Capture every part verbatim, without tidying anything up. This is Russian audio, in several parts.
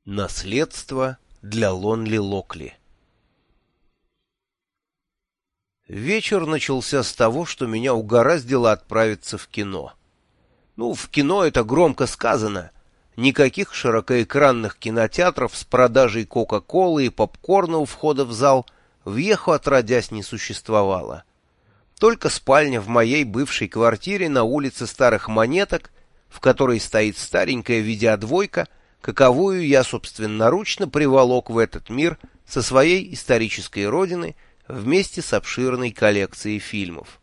Наследство для Лонли Локли. Вечер начался с того, что меня угораздило отправиться в кино. Ну, в кино это громко сказано. Никаких широкоэкранных кинотеатров с продажей кока-колы и попкорна у входа в зал в Йеху отродясь не существовало. Только спальня в моей бывшей квартире на улице Старых Монеток, в которой стоит старенькая видеодвойка, каковую я собственноручно приволок в этот мир со своей исторической родины вместе с обширной коллекцией фильмов.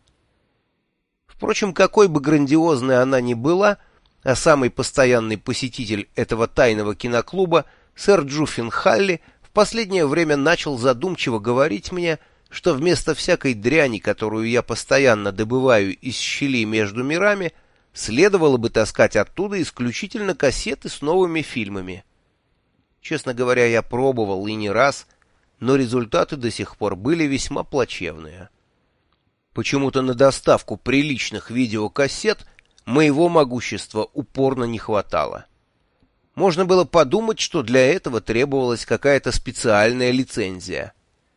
Впрочем, какой бы грандиозной она ни была, а самый постоянный посетитель этого тайного киноклуба, сэр Джуффин Халли, в последнее время начал задумчиво говорить мне, что вместо всякой дряни, которую я постоянно добываю из щелей между мирами, следовало бы таскать оттуда исключительно кассеты с новыми фильмами. Честно говоря, я пробовал и не раз, но результаты до сих пор были весьма плачевные. Почему-то на доставку приличных видеокассет моего могущества упорно не хватало. Можно было подумать, что для этого требовалась какая-то специальная лицензия.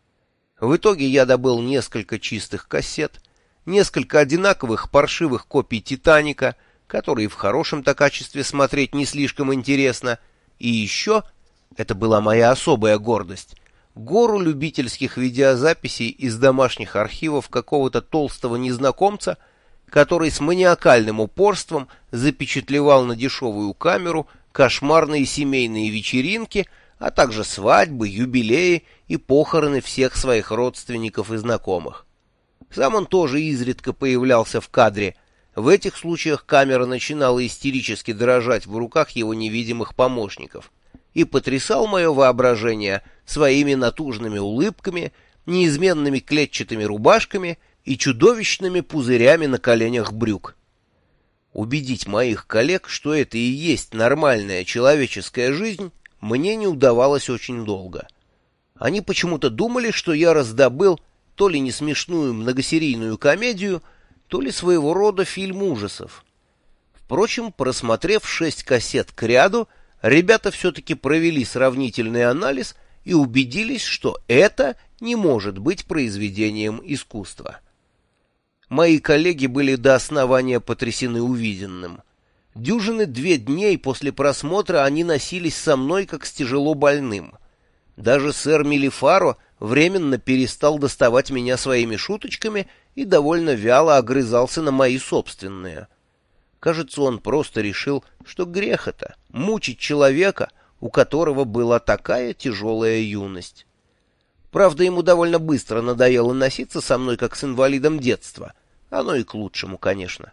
В итоге я добыл несколько чистых кассет, несколько одинаковых паршивых копий «Титаника», которые в хорошем-то качестве смотреть не слишком интересно, и еще, это была моя особая гордость, гору любительских видеозаписей из домашних архивов какого-то толстого незнакомца, который с маниакальным упорством запечатлевал на дешевую камеру кошмарные семейные вечеринки, а также свадьбы, юбилеи и похороны всех своих родственников и знакомых. Сам он тоже изредка появлялся в кадре. В этих случаях камера начинала истерически дрожать в руках его невидимых помощников и потрясал мое воображение своими натужными улыбками, неизменными клетчатыми рубашками и чудовищными пузырями на коленях брюк. Убедить моих коллег, что это и есть нормальная человеческая жизнь, мне не удавалось очень долго. Они почему-то думали, что я раздобыл то ли несмешную многосерийную комедию, то ли своего рода фильм ужасов. Впрочем, просмотрев шесть кассет кряду, ребята все-таки провели сравнительный анализ и убедились, что это не может быть произведением искусства. Мои коллеги были до основания потрясены увиденным. Дюжины две дней после просмотра они носились со мной, как с тяжело больным. Даже сэр Мелифаро временно перестал доставать меня своими шуточками и довольно вяло огрызался на мои собственные. Кажется, он просто решил, что грех это — мучить человека, у которого была такая тяжелая юность. Правда, ему довольно быстро надоело носиться со мной, как с инвалидом детства. Оно и к лучшему, конечно.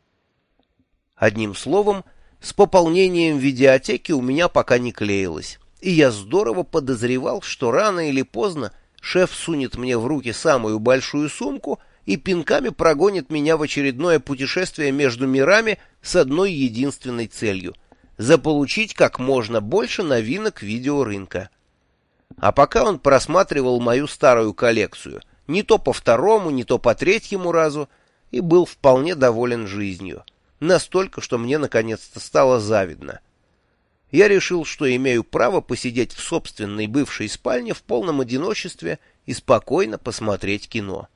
Одним словом, с пополнением видеотеки у меня пока не клеилось. И я здорово подозревал, что рано или поздно шеф сунет мне в руки самую большую сумку и пинками прогонит меня в очередное путешествие между мирами с одной единственной целью — заполучить как можно больше новинок видеорынка. А пока он просматривал мою старую коллекцию, не то по второму, не то по третьему разу, и был вполне доволен жизнью. Настолько, что мне наконец-то стало завидно. Я решил, что имею право посидеть в собственной бывшей спальне в полном одиночестве и спокойно посмотреть кино.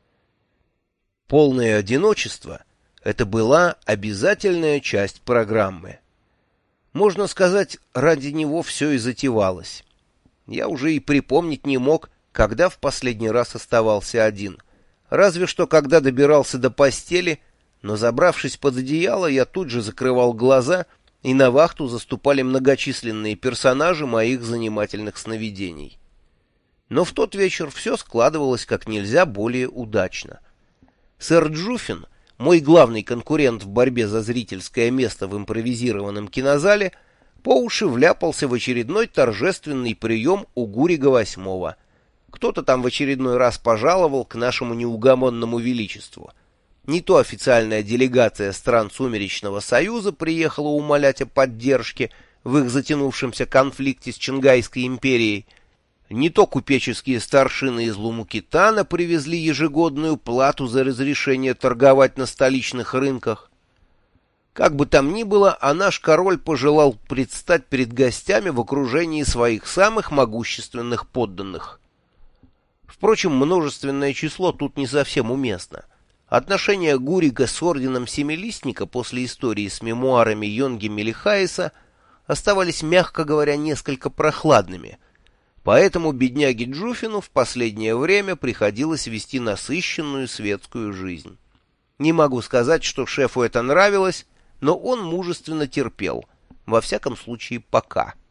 Полное одиночество — это была обязательная часть программы. Можно сказать, ради него все и затевалось. Я уже и припомнить не мог, когда в последний раз оставался один. Разве что, когда добирался до постели, но, забравшись под одеяло, я тут же закрывал глаза, и на вахту заступали многочисленные персонажи моих занимательных сновидений. Но в тот вечер все складывалось как нельзя более удачно. Сэр Джуффин, мой главный конкурент в борьбе за зрительское место в импровизированном кинозале, по уши вляпался в очередной торжественный прием у Гурига восьмого. Кто-то там в очередной раз пожаловал к нашему неугомонному величеству. Не то официальная делегация стран Сумеречного Союза приехала умолять о поддержке в их затянувшемся конфликте с Чингайской империей, не то купеческие старшины из Лумукитана привезли ежегодную плату за разрешение торговать на столичных рынках. Как бы там ни было, а наш король пожелал предстать перед гостями в окружении своих самых могущественных подданных. Впрочем, множественное число тут не совсем уместно. Отношения Гурика с орденом Семилистника после истории с мемуарами Йонги Мелихаиса оставались, мягко говоря, несколько прохладными, поэтому бедняге Джуфину в последнее время приходилось вести насыщенную светскую жизнь. Не могу сказать, что шефу это нравилось, но он мужественно терпел, во всяком случае пока.